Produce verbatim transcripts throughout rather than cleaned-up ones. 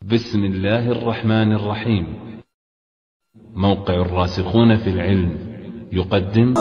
بسم الله الرحمن الرحيم. موقع الراسخون في العلم يقدم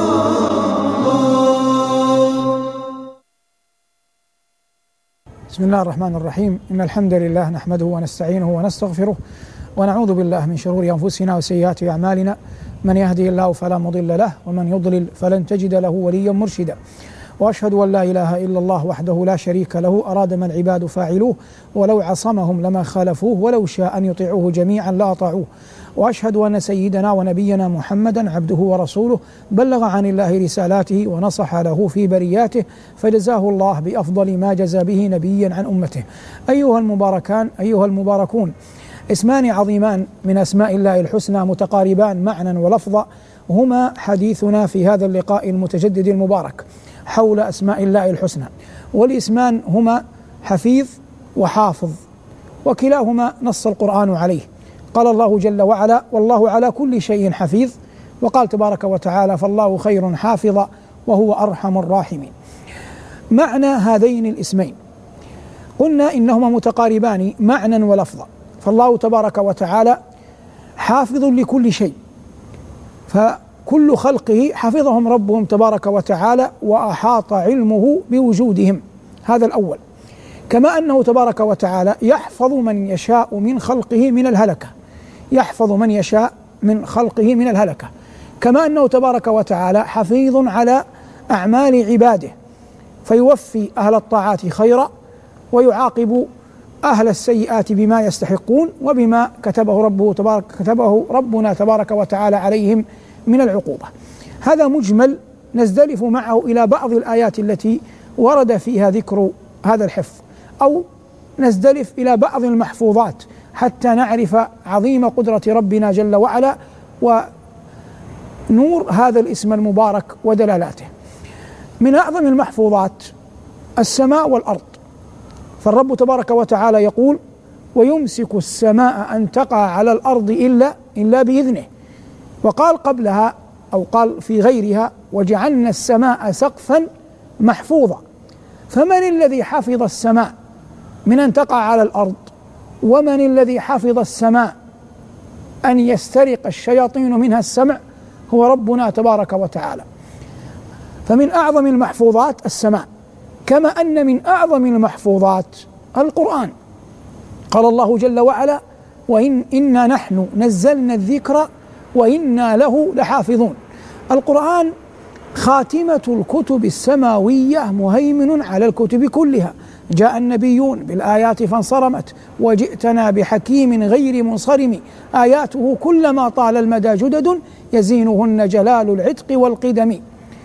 بسم الله الرحمن الرحيم. إن الحمد لله نحمده ونستعينه ونستغفره ونعوذ بالله من شرور أنفسنا وسيئات أعمالنا، من يهدي الله فلا مضل له ومن يضلل فلن تجد له وليا مرشدا، وأشهد أن لا إله إلا الله وحده لا شريك له أراد ما العباد فاعلوه ولو عصمهم لما خالفوه ولو شاء أن يطيعوه جميعا لأطاعوه، وأشهد أن سيدنا ونبينا محمدا عبده ورسوله بلغ عن الله رسالاته ونصح له في برياته، فجزاه الله بأفضل ما جزى به نبيا عن أمته. أيها المباركان أيها المباركون، اسمان عظيمان من أسماء الله الحسنى متقاربان معنى ولفظا، هما حديثنا في هذا اللقاء المتجدد المبارك حول أسماء الله الحسنى، والاسمان هما حفيظ وحافظ، وكلاهما نص القرآن عليه. قال الله جل وعلا: والله على كل شيء حفيظ، وقال تبارك وتعالى: فالله خير حافظا وهو أرحم الراحمين. معنى هذين الاسمين قلنا إنهما متقاربان معنى ولفظا، فالله تبارك وتعالى حافظ لكل شيء، فكل خلقه حفظهم ربهم تبارك وتعالى وأحاط علمه بوجودهم، هذا الأول. كما أنه تبارك وتعالى يحفظ من يشاء من خلقه من الهلكة، يحفظ من يشاء من خلقه من الهلكة، كما أنه تبارك وتعالى حفيظ على أعمال عباده، فيوفي أهل الطاعات خيرا ويعاقب أهل السيئات بما يستحقون وبما كتبه ربه تبارك كتبه ربنا تبارك وتعالى عليهم من العقوبة. هذا مجمل، نزدلف معه إلى بعض الآيات التي ورد فيها ذكر هذا الحفظ، أو نزدلف إلى بعض المحفوظات حتى نعرف عظيم قدرة ربنا جل وعلا ونور هذا الاسم المبارك ودلالاته. من أعظم المحفوظات السماء والأرض، فالرب تبارك وتعالى يقول: ويمسك السماء أن تقع على الأرض إلا إلا بإذنه، وقال قبلها أو قال في غيرها: وجعلنا السماء سقفا محفوظا. فمن الذي حفظ السماء من أن تقع على الأرض؟ ومن الذي حفظ السماء أن يسترق الشياطين منها السمع؟ هو ربنا تبارك وتعالى. فمن أعظم المحفوظات السماء، كما أن من أعظم المحفوظات القرآن. قال الله جل وعلا: وإن إنا نحن نزلنا الذكر وإنا له لحافظون. القرآن خاتمة الكتب السماوية، مهيمن على الكتب كلها. جاء النبيون بالآيات فانصرمت، وجئتنا بحكيم غير منصرم، آياته كلما طال المدى جدد، يزينهن جلال العتق والقدم.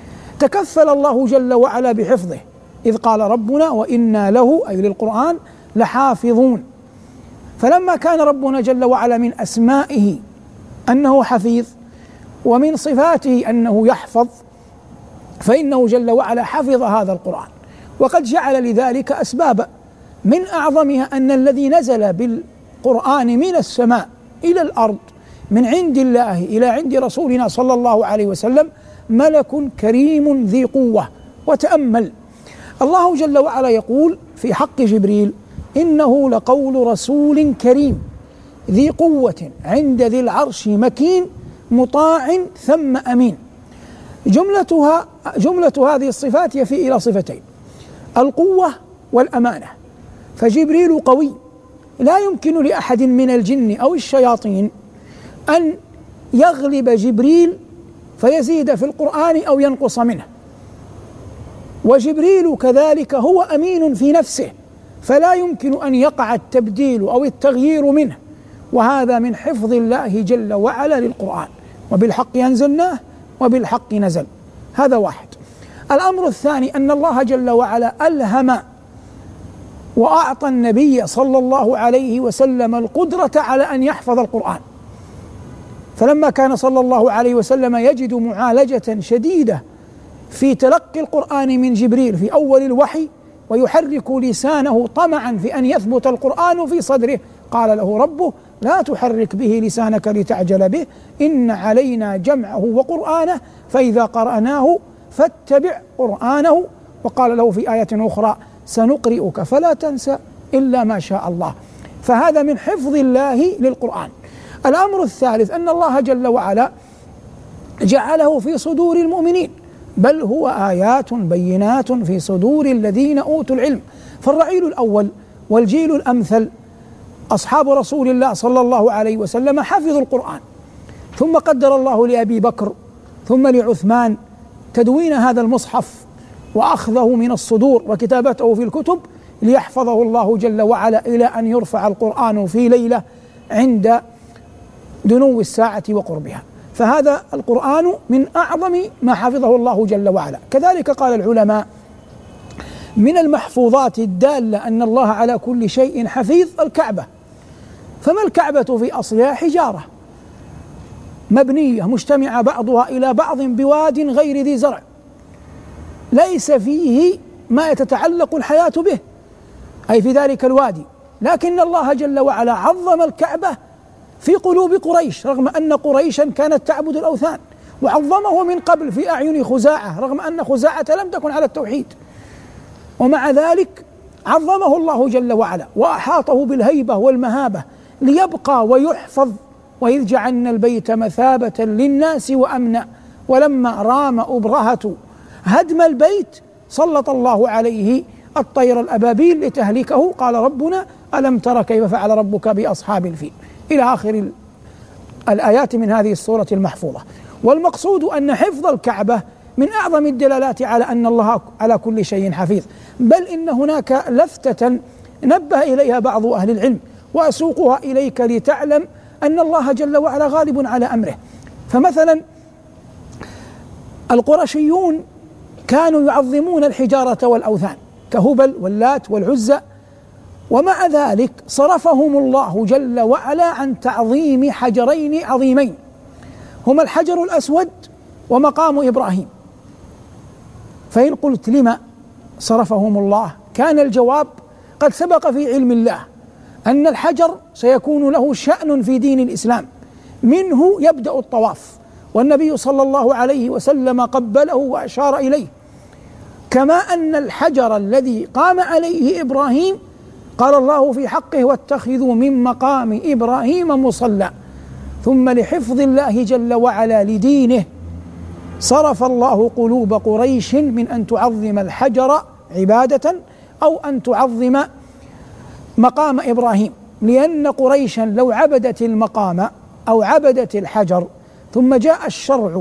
تكفل الله جل وعلا بحفظه، إذ قال ربنا: وإنا له أي للقرآن لحافظون. فلما كان ربنا جل وعلا من أسمائه أنه حفيظ، ومن صفاته أنه يحفظ، فإنه جل وعلا حفظ هذا القرآن، وقد جعل لذلك أسبابا، من أعظمها أن الذي نزل بالقرآن من السماء إلى الأرض من عند الله إلى عند رسولنا صلى الله عليه وسلم ملك كريم ذي قوة. وتأمل الله جل وعلا يقول في حق جبريل: إنه لقول رسول كريم ذي قوة عند ذي العرش مكين مطاع ثم أمين. جملتها جملة هذه الصفات يفي إلى صفتين: القوة والأمانة. فجبريل قوي، لا يمكن لأحد من الجن أو الشياطين أن يغلب جبريل فيزيد في القرآن أو ينقص منه. وجبريل كذلك هو أمين في نفسه، فلا يمكن أن يقع التبديل أو التغيير منه، وهذا من حفظ الله جل وعلا للقرآن. وبالحق أنزلناه وبالحق نزل. هذا واحد. الأمر الثاني أن الله جل وعلا ألهم وأعطى النبي صلى الله عليه وسلم القدرة على أن يحفظ القرآن، فلما كان صلى الله عليه وسلم يجد معالجة شديدة في تلقي القرآن من جبريل في أول الوحي، ويحرك لسانه طمعا في أن يثبت القرآن في صدره، قال له ربه: لا تحرك به لسانك لتعجل به، إن علينا جمعه وقرآنه، فإذا قرأناه فاتبع قرآنه. وقال له في آية أخرى: سنقرئك فلا تنسى إلا ما شاء الله. فهذا من حفظ الله للقرآن. الأمر الثالث أن الله جل وعلا جعله في صدور المؤمنين، بل هو آيات بينات في صدور الذين أوتوا العلم. فالرعيل الأول والجيل الأمثل أصحاب رسول الله صلى الله عليه وسلم حفظوا القرآن، ثم قدر الله لأبي بكر ثم لعثمان تدوين هذا المصحف وأخذه من الصدور وكتابته في الكتب ليحفظه الله جل وعلا إلى أن يرفع القرآن في ليلة عند دنو الساعة وقربها. فهذا القرآن من أعظم ما حفظه الله جل وعلا. كذلك قال العلماء من المحفوظات الدالة أن الله على كل شيء حفيظ الكعبة. فما الكعبة في أصلها حجارة مبنية مجتمعة بعضها إلى بعض بواد غير ذي زرع، ليس فيه ما يتتعلق الحياة به أي في ذلك الوادي، لكن الله جل وعلا عظم الكعبة في قلوب قريش رغم أن قريشا كانت تعبد الأوثان، وعظمه من قبل في أعين خزاعة رغم أن خزاعة لم تكن على التوحيد، ومع ذلك عظمه الله جل وعلا وأحاطه بالهيبة والمهابة ليبقى ويحفظ. وإذ جعلنا البيت مثابة للناس وأمنا ولما رام أبرهة هدم البيت سلط الله عليه الطير الأبابيل لتهلكه، قال ربنا ألم تر كيف فعل ربك بأصحاب الفيل، إلى آخر الآيات من هذه السورة المحفوظة. والمقصود أن حفظ الكعبة من أعظم الدلالات على أن الله على كل شيء حفيظ، بل إن هناك لفتة نبه إليها بعض أهل العلم وأسوقها إليك لتعلم أن الله جل وعلا غالب على أمره. فمثلا القرشيون كانوا يعظمون الحجارة والأوثان كهبل واللات والعزى، ومع ذلك صرفهم الله جل وعلا عن تعظيم حجرين عظيمين هما الحجر الأسود ومقام إبراهيم. فإن قلت لما صرفهم الله، كان الجواب قد سبق في علم الله أن الحجر سيكون له شأن في دين الإسلام، منه يبدأ الطواف، والنبي صلى الله عليه وسلم قبله وأشار إليه، كما أن الحجر الذي قام عليه إبراهيم قال الله في حقه واتخذوا من مقام إبراهيم مصلى. ثم لحفظ الله جل وعلا لدينه صرف الله قلوب قريش من أن تعظم الحجر عبادة أو أن تعظم مقام إبراهيم، لأن قريشا لو عبدت المقام أو عبدت الحجر ثم جاء الشرع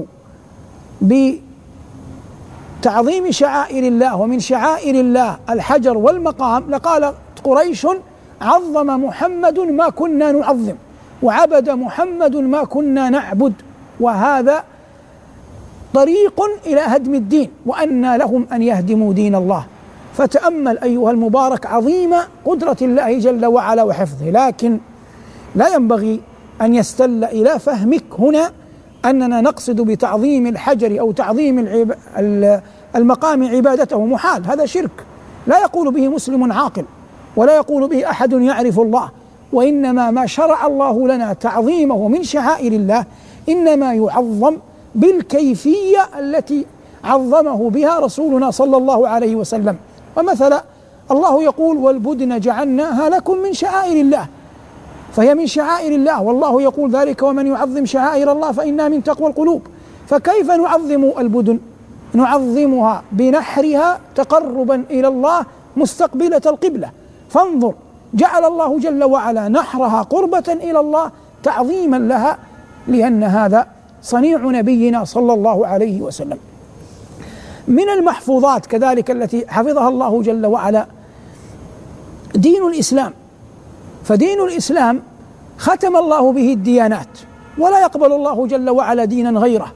بتعظيم شعائر الله ومن شعائر الله الحجر والمقام لقال قريش عظم محمد ما كنا نعظم وعبد محمد ما كنا نعبد، وهذا طريق إلى هدم الدين، وأنى لهم أن يهدموا دين الله. فتأمل أيها المبارك عظيم قدرة الله جل وعلا وحفظه. لكن لا ينبغي أن يستل إلى فهمك هنا أننا نقصد بتعظيم الحجر أو تعظيم المقام عبادته محال، هذا شرك لا يقول به مسلم عاقل ولا يقول به أحد يعرف الله، وإنما ما شرع الله لنا تعظيمه من شعائر الله إنما يعظم بالكيفية التي عظمه بها رسولنا صلى الله عليه وسلم. ومثلا الله يقول والبدن جعلناها لكم من شعائر الله، فهي من شعائر الله، والله يقول ذلك ومن يعظم شعائر الله فإنها من تقوى القلوب. فكيف نعظم البدن؟ نعظمها بنحرها تقربا إلى الله مستقبلة القبلة، فانظر جعل الله جل وعلا نحرها قربة إلى الله تعظيما لها، لأن هذا صنيع نبينا صلى الله عليه وسلم. من المحفوظات كذلك التي حفظها الله جل وعلا دين الإسلام، فدين الإسلام ختم الله به الديانات ولا يقبل الله جل وعلا دينا غيره،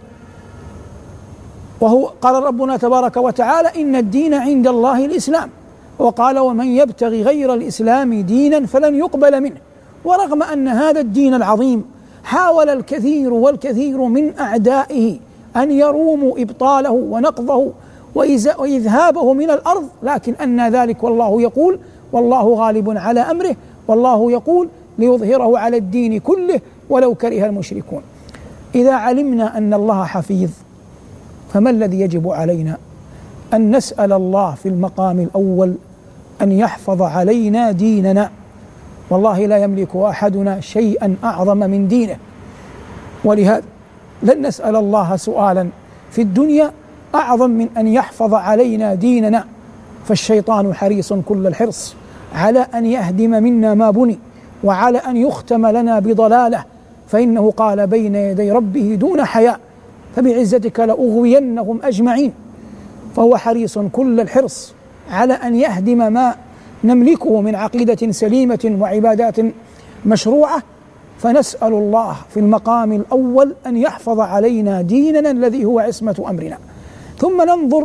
وهو قال ربنا تبارك وتعالى إن الدين عند الله الإسلام، وقال ومن يبتغي غير الإسلام دينا فلن يقبل منه. ورغم أن هذا الدين العظيم حاول الكثير والكثير من أعدائه أن يروموا إبطاله ونقضه وإذهابه من الأرض، لكن أن ذلك والله يقول والله غالب على أمره، والله يقول ليظهره على الدين كله ولو كره المشركون. إذا علمنا أن الله حفيظ فما الذي يجب علينا؟ أن نسأل الله في المقام الأول أن يحفظ علينا ديننا، والله لا يملك أحدنا شيئا أعظم من دينه. ولهذا لن نسأل الله سؤالا في الدنيا أعظم من أن يحفظ علينا ديننا، فالشيطان حريص كل الحرص على أن يهدم منا ما بني، وعلى أن يختم لنا بضلاله، فإنه قال بين يدي ربه دون حياء: فبعزتك لأغوينهم أجمعين. فهو حريص كل الحرص على أن يهدم ما نملكه من عقيدة سليمة وعبادات مشروعة، فنسأل الله في المقام الأول أن يحفظ علينا ديننا الذي هو عصمة أمرنا، ثم ننظر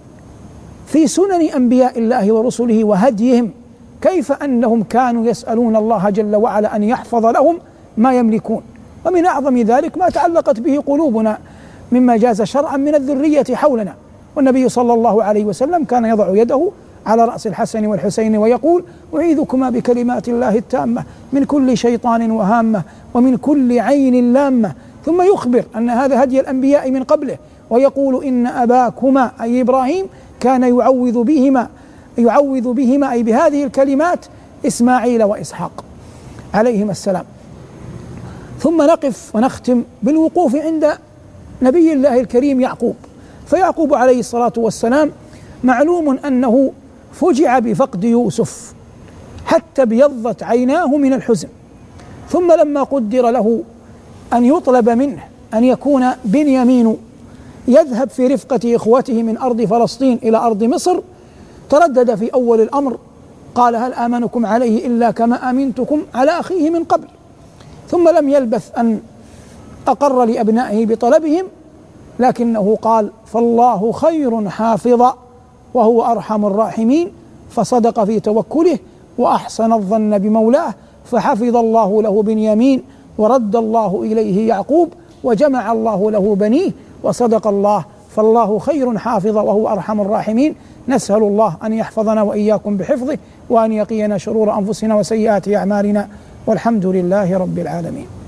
في سنن أنبياء الله ورسله وهديهم، كيف أنهم كانوا يسألون الله جل وعلا أن يحفظ لهم ما يملكون. ومن أعظم ذلك ما تعلقت به قلوبنا مما جاز شرعا من الذرية حولنا، والنبي صلى الله عليه وسلم كان يضع يده على رأس الحسن والحسين ويقول: أعيذكما بكلمات الله التامة من كل شيطان وهامة ومن كل عين لامة. ثم يخبر أن هذا هدي الأنبياء من قبله، ويقول: إن أباكما أي إبراهيم كان يعوذ بهما يعوذ بهما أي بهذه الكلمات إسماعيل وإسحاق عليهما السلام. ثم نقف ونختم بالوقوف عند نبي الله الكريم يعقوب. فيعقوب عليه الصلاة والسلام معلوم أنه فجع بفقد يوسف حتى ابيضت عيناه من الحزن، ثم لما قدر له أن يطلب منه أن يكون بنيامين يذهب في رفقة إخوته من أرض فلسطين إلى أرض مصر، تردد في أول الأمر، قال: هل آمنكم عليه إلا كما آمنتكم على أخيه من قبل. ثم لم يلبث أن أقر لأبنائه بطلبهم، لكنه قال: فالله خير حافظا وهو أرحم الراحمين، فصدق في توكله وأحسن الظن بمولاه، فحفظ الله له بنيامين ورد الله إليه يعقوب وجمع الله له بنيه، وصدق الله، فالله خير حافظا وهو أرحم الراحمين. نسأل الله أن يحفظنا وإياكم بحفظه، وأن يقينا شرور أنفسنا وسيئات أعمالنا، والحمد لله رب العالمين.